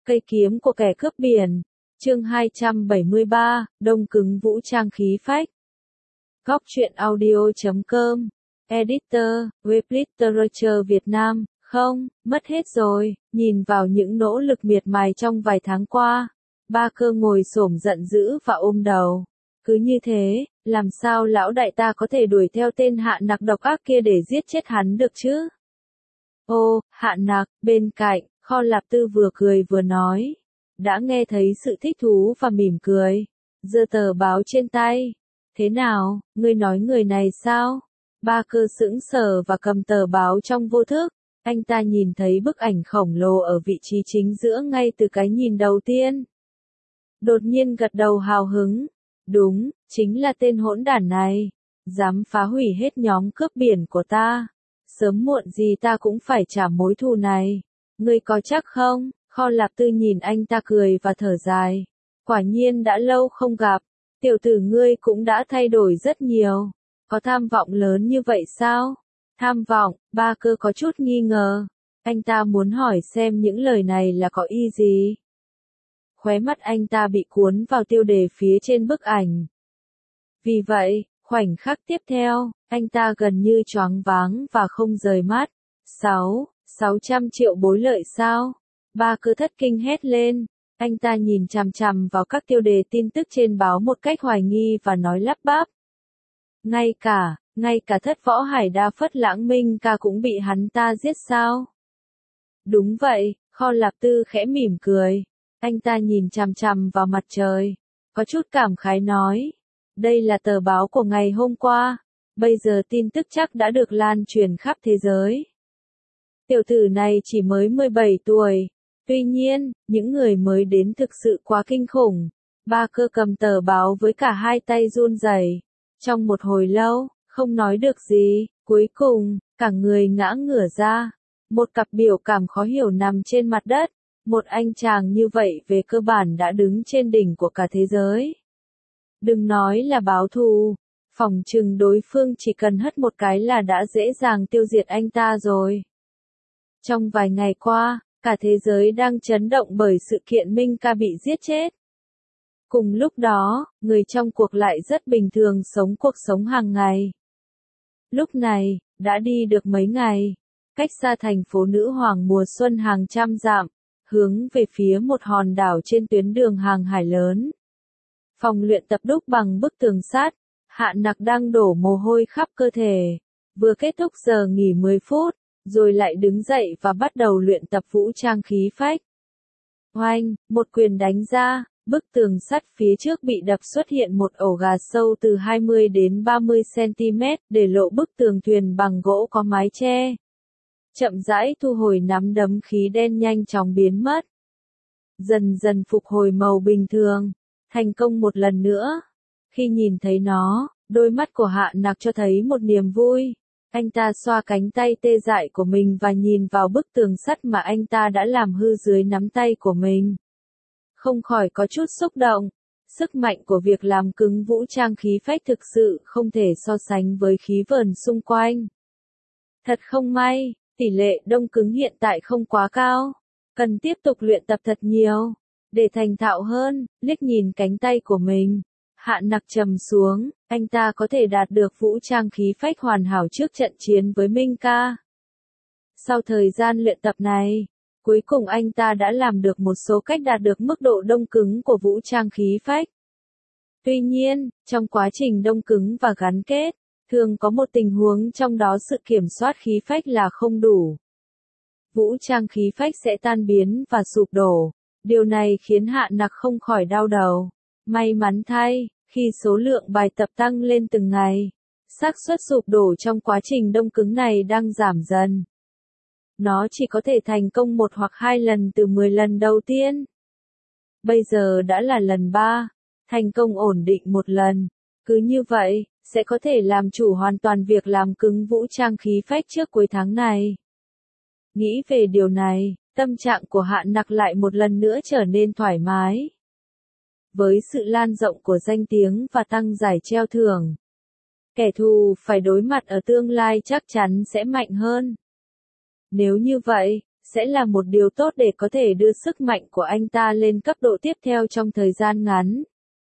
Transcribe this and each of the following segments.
Cây kiếm của kẻ cướp biển. Chương 273, đông cứng vũ trang khí phách. Góc truyện audio.com. Editor, web literature Việt Nam. Không, mất hết rồi. Nhìn vào những nỗ lực miệt mài trong vài tháng qua, Ba Cơ ngồi xổm giận dữ và ôm đầu. Cứ như thế, làm sao lão đại ta có thể đuổi theo tên Hạ Nặc độc ác kia để giết chết hắn được chứ? Ô, Hạ Nặc, bên cạnh, Kho Lạp Tư vừa cười vừa nói. Đã nghe thấy sự thích thú và mỉm cười. Giơ tờ báo trên tay. Thế nào, ngươi nói người này sao? Ba Cơ sững sờ và cầm tờ báo trong vô thức. Anh ta nhìn thấy bức ảnh khổng lồ ở vị trí chính giữa ngay từ cái nhìn đầu tiên. Đột nhiên gật đầu hào hứng. Đúng, chính là tên hỗn đản này. Dám phá hủy hết nhóm cướp biển của ta. Sớm muộn gì ta cũng phải trả mối thù này. Ngươi có chắc không? Kho Lạp Tư nhìn anh ta cười và thở dài. Quả nhiên đã lâu không gặp. Tiểu tử ngươi cũng đã thay đổi rất nhiều. Có tham vọng lớn như vậy sao? Tham vọng, Ba Cơ có chút nghi ngờ. Anh ta muốn hỏi xem những lời này là có ý gì. Khóe mắt anh ta bị cuốn vào tiêu đề phía trên bức ảnh. Vì vậy, khoảnh khắc tiếp theo, anh ta gần như choáng váng và không rời mắt. 600 triệu bối lợi sao? Ba Cơ thất kinh hét lên. Anh ta nhìn chằm chằm vào các tiêu đề tin tức trên báo một cách hoài nghi và nói lắp bắp. Ngay cả Thất Võ Hải Đa Phất Lãng Minh Ca cũng bị hắn ta giết sao? Đúng vậy, Kho Lạp Tư khẽ mỉm cười. Anh ta nhìn chằm chằm vào mặt trời. Có chút cảm khái nói. Đây là tờ báo của ngày hôm qua. Bây giờ tin tức chắc đã được lan truyền khắp thế giới. Tiểu tử này chỉ mới 17 tuổi. Tuy nhiên, những người mới đến thực sự quá kinh khủng. Ba Cơ cầm tờ báo với cả hai tay run rẩy. Trong một hồi lâu, không nói được gì, cuối cùng, cả người ngã ngửa ra. Một cặp biểu cảm khó hiểu nằm trên mặt đất. Một anh chàng như vậy về cơ bản đã đứng trên đỉnh của cả thế giới. Đừng nói là báo thù, phỏng chừng đối phương chỉ cần hất một cái là đã dễ dàng tiêu diệt anh ta rồi. Trong vài ngày qua, cả thế giới đang chấn động bởi sự kiện Minh Ca bị giết chết. Cùng lúc đó, người trong cuộc lại rất bình thường sống cuộc sống hàng ngày. Lúc này, đã đi được mấy ngày, cách xa thành phố nữ hoàng mùa xuân hàng trăm dặm, hướng về phía một hòn đảo trên tuyến đường hàng hải lớn. Phòng luyện tập đúc bằng bức tường sắt, Hạ Nặc đang đổ mồ hôi khắp cơ thể. Vừa kết thúc giờ nghỉ 10 phút, rồi lại đứng dậy và bắt đầu luyện tập vũ trang khí phách. Oanh, một quyền đánh ra, bức tường sắt phía trước bị đập xuất hiện một ổ gà sâu từ 20 đến 30 cm, để lộ bức tường thuyền bằng gỗ có mái che. Chậm rãi thu hồi nắm đấm khí đen nhanh chóng biến mất. Dần dần phục hồi màu bình thường. Thành công một lần nữa. Khi nhìn thấy nó, đôi mắt của Hạ Nặc cho thấy một niềm vui. Anh ta xoa cánh tay tê dại của mình và nhìn vào bức tường sắt mà anh ta đã làm hư dưới nắm tay của mình. Không khỏi có chút xúc động. Sức mạnh của việc làm cứng vũ trang khí phách thực sự không thể so sánh với khí vờn xung quanh. Thật không may, tỷ lệ đông cứng hiện tại không quá cao. Cần tiếp tục luyện tập thật nhiều. Để thành thạo hơn, liếc nhìn cánh tay của mình. Hạ Nặc trầm xuống, anh ta có thể đạt được vũ trang khí phách hoàn hảo trước trận chiến với Minh Ca. Sau thời gian luyện tập này, cuối cùng anh ta đã làm được một số cách đạt được mức độ đông cứng của vũ trang khí phách. Tuy nhiên, trong quá trình đông cứng và gắn kết, thường có một tình huống trong đó sự kiểm soát khí phách là không đủ. Vũ trang khí phách sẽ tan biến và sụp đổ. Điều này khiến Hạ Nặc không khỏi đau đầu. May mắn thay, khi số lượng bài tập tăng lên từng ngày, xác suất sụp đổ trong quá trình đông cứng này đang giảm dần. Nó chỉ có thể thành công 1 hoặc 2 lần từ 10 lần đầu tiên. Bây giờ đã là lần 3, thành công ổn định 1 lần. Cứ như vậy, sẽ có thể làm chủ hoàn toàn việc làm cứng vũ trang khí phách trước cuối tháng này. Nghĩ về điều này, tâm trạng của Hạ Nặc lại một lần nữa trở nên thoải mái. Với sự lan rộng của danh tiếng và tăng giải treo thưởng, kẻ thù phải đối mặt ở tương lai chắc chắn sẽ mạnh hơn. Nếu như vậy, sẽ là một điều tốt để có thể đưa sức mạnh của anh ta lên cấp độ tiếp theo trong thời gian ngắn.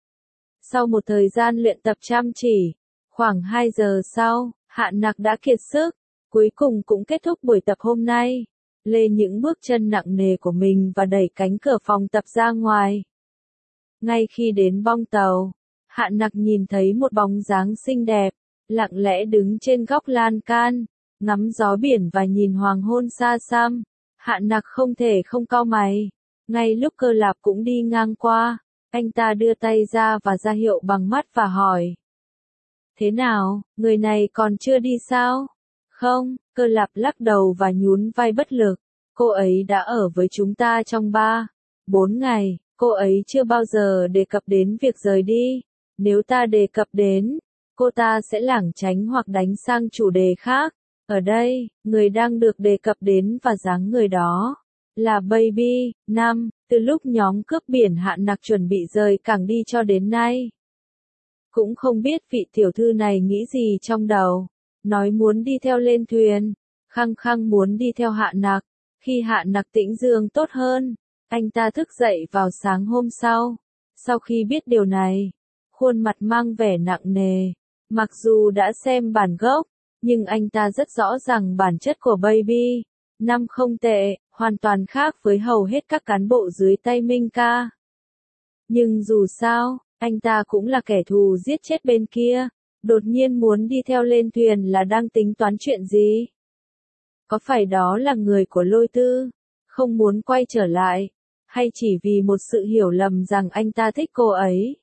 Sau một thời gian luyện tập chăm chỉ, khoảng 2 giờ sau, Hạn Nặc đã kiệt sức, cuối cùng cũng kết thúc buổi tập hôm nay. Lê những bước chân nặng nề của mình và đẩy cánh cửa phòng tập ra ngoài. Ngay khi đến bong tàu, Hạn Nặc nhìn thấy một bóng dáng xinh đẹp, lặng lẽ đứng trên góc lan can, ngắm gió biển và nhìn hoàng hôn xa xăm. Hạn Nặc không thể không cau mày. Ngay lúc Cơ Lạp cũng đi ngang qua, anh ta đưa tay ra và ra hiệu bằng mắt và hỏi. Thế nào, người này còn chưa đi sao? Không, Cơ Lạp lắc đầu và nhún vai bất lực. Cô ấy đã ở với chúng ta trong 3-4 ngày, cô ấy chưa bao giờ đề cập đến việc rời đi. Nếu ta đề cập đến, cô ta sẽ lảng tránh hoặc đánh sang chủ đề khác. Ở đây, người đang được đề cập đến và dáng người đó là Baby. Từ lúc nhóm cướp biển Hạn Nặc chuẩn bị rời cảng đi cho đến nay. Cũng không biết vị tiểu thư này nghĩ gì trong đầu. Nói muốn đi theo lên thuyền, khăng khăng muốn đi theo Hạn Nặc. Khi Hạn Nặc tĩnh dưỡng tốt hơn, anh ta thức dậy vào sáng hôm sau. Sau khi biết điều này, khuôn mặt mang vẻ nặng nề. Mặc dù đã xem bản gốc, nhưng anh ta rất rõ rằng bản chất của Baby không tệ, hoàn toàn khác với hầu hết các cán bộ dưới tay Minh Ca. Nhưng dù sao, anh ta cũng là kẻ thù giết chết bên kia. Đột nhiên muốn đi theo lên thuyền là đang tính toán chuyện gì? Có phải đó là người của Lôi Tư, không muốn quay trở lại, hay chỉ vì một sự hiểu lầm rằng anh ta thích cô ấy?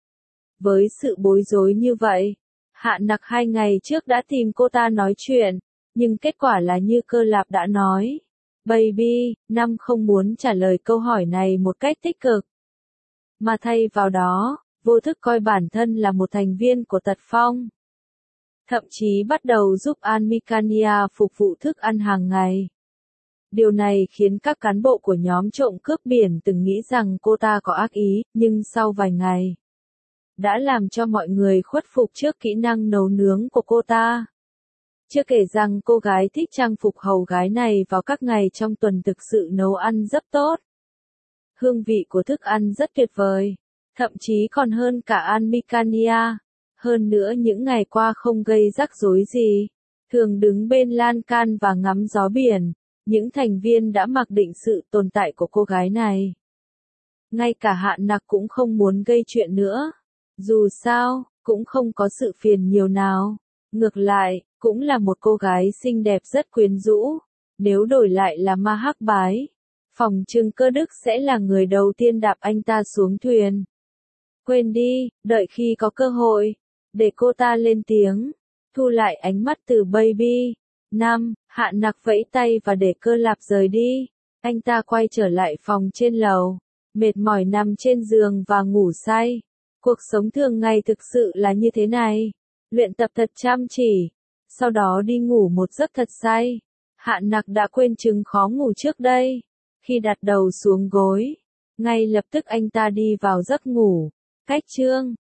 Với sự bối rối như vậy, Hạn Nặc 2 ngày trước đã tìm cô ta nói chuyện, nhưng kết quả là như Cơ Lạp đã nói. Baby không muốn trả lời câu hỏi này một cách tích cực, mà thay vào đó, vô thức coi bản thân là một thành viên của Tật Phong. Thậm chí bắt đầu giúp An-Mikania phục vụ thức ăn hàng ngày. Điều này khiến các cán bộ của nhóm trộm cướp biển từng nghĩ rằng cô ta có ác ý, nhưng sau vài ngày, đã làm cho mọi người khuất phục trước kỹ năng nấu nướng của cô ta. Chưa kể rằng cô gái thích trang phục hầu gái này vào các ngày trong tuần thực sự nấu ăn rất tốt. Hương vị của thức ăn rất tuyệt vời, thậm chí còn hơn cả An-Mikania. Hơn nữa những ngày qua không gây rắc rối gì, thường đứng bên lan can và ngắm gió biển, những thành viên đã mặc định sự tồn tại của cô gái này. Ngay cả Hạn Nặc cũng không muốn gây chuyện nữa. Dù sao, cũng không có sự phiền nhiều nào. Ngược lại, cũng là một cô gái xinh đẹp rất quyến rũ. Nếu đổi lại là Ma Hắc Bái, phòng trừng Cơ Đức sẽ là người đầu tiên đạp anh ta xuống thuyền. Quên đi, đợi khi có cơ hội, để cô ta lên tiếng. Thu lại ánh mắt từ Baby. Hạn Nặc vẫy tay và để Cơ Lạp rời đi. Anh ta quay trở lại phòng trên lầu, mệt mỏi nằm trên giường và ngủ say. Cuộc sống thường ngày thực sự là như thế này. Luyện tập thật chăm chỉ, sau đó đi ngủ một giấc thật say. Hạn Nặc đã quên chừng khó ngủ trước đây. Khi đặt đầu xuống gối, ngay lập tức anh ta đi vào giấc ngủ. Cách chương